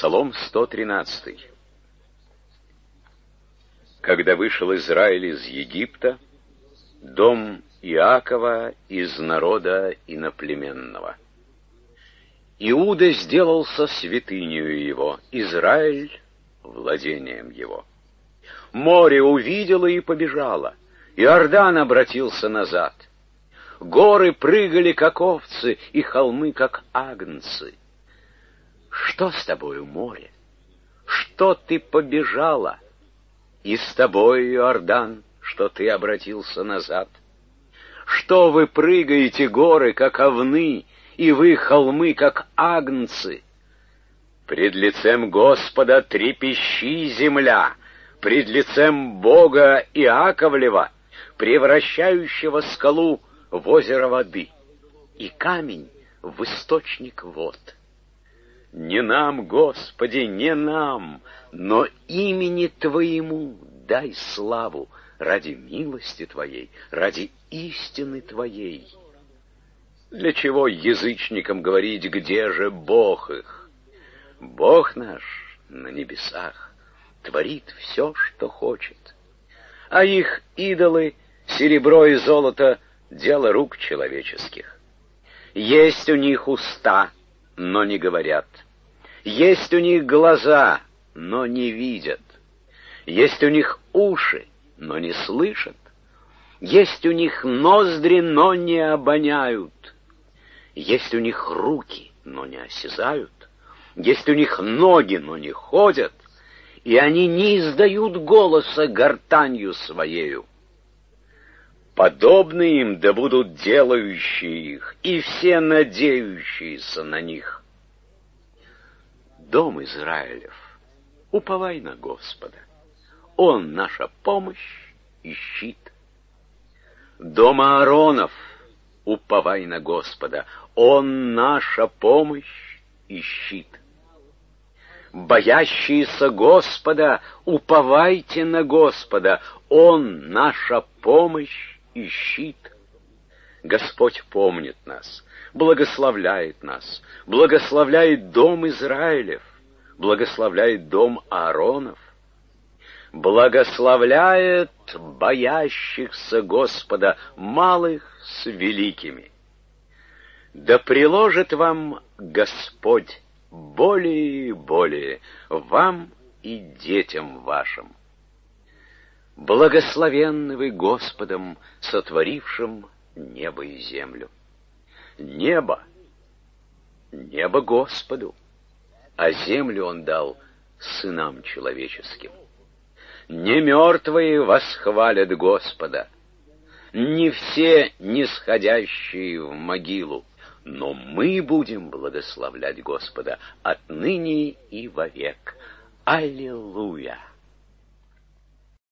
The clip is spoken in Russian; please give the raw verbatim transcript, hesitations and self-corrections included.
Псалом сто тринадцатый. Когда вышел Израиль из Египта, дом Иакова из народа иноплеменного. Иуда сделался святынею его, Израиль — владением его. Море увидело и побежало, Иордан обратился назад. Горы прыгали, как овцы, и холмы, как агнцы. Что с тобою, море? Что ты побежала? И с тобой, Иордан, что ты обратился назад? Что вы прыгаете, горы, как овны, и вы, холмы, как агнцы? Пред лицем Господа трепещи, земля, пред лицем Бога Иаковлева, превращающего скалу в озеро воды, и камень в источник вод. Не нам, Господи, не нам, но имени Твоему дай славу ради милости Твоей, ради истины Твоей. Для чего язычникам говорить, где же Бог их? Бог наш на небесах творит все, что хочет, а их идолы, серебро и золото, дело рук человеческих. Есть у них уста, но не говорят. Есть у них глаза, но не видят. Есть у них уши, но не слышат. Есть у них ноздри, но не обоняют. Есть у них руки, но не осязают. Есть у них ноги, но не ходят. И они не издают голоса гортанью своею. Подобны им да будут делающие их, и все надеющиеся на них. Дом Израилев, уповай на Господа, Он наша помощь и щит. Дом Ааронов, уповай на Господа, Он наша помощь и щит. Боящиеся Господа, уповайте на Господа, Он наша помощь и щит. Господь помнит нас, благословляет нас, благословляет дом Израилев, благословляет дом Ааронов, благословляет боящихся Господа, малых с великими. Да приложит вам Господь более и более, вам и детям вашим. Благословенны вы Господом, сотворившим небо и землю. Небо, небо Господу, а землю Он дал сынам человеческим. Не мертвые восхвалят Господа, не все нисходящие в могилу, но мы будем благословлять Господа отныне и вовек. Аллилуйя!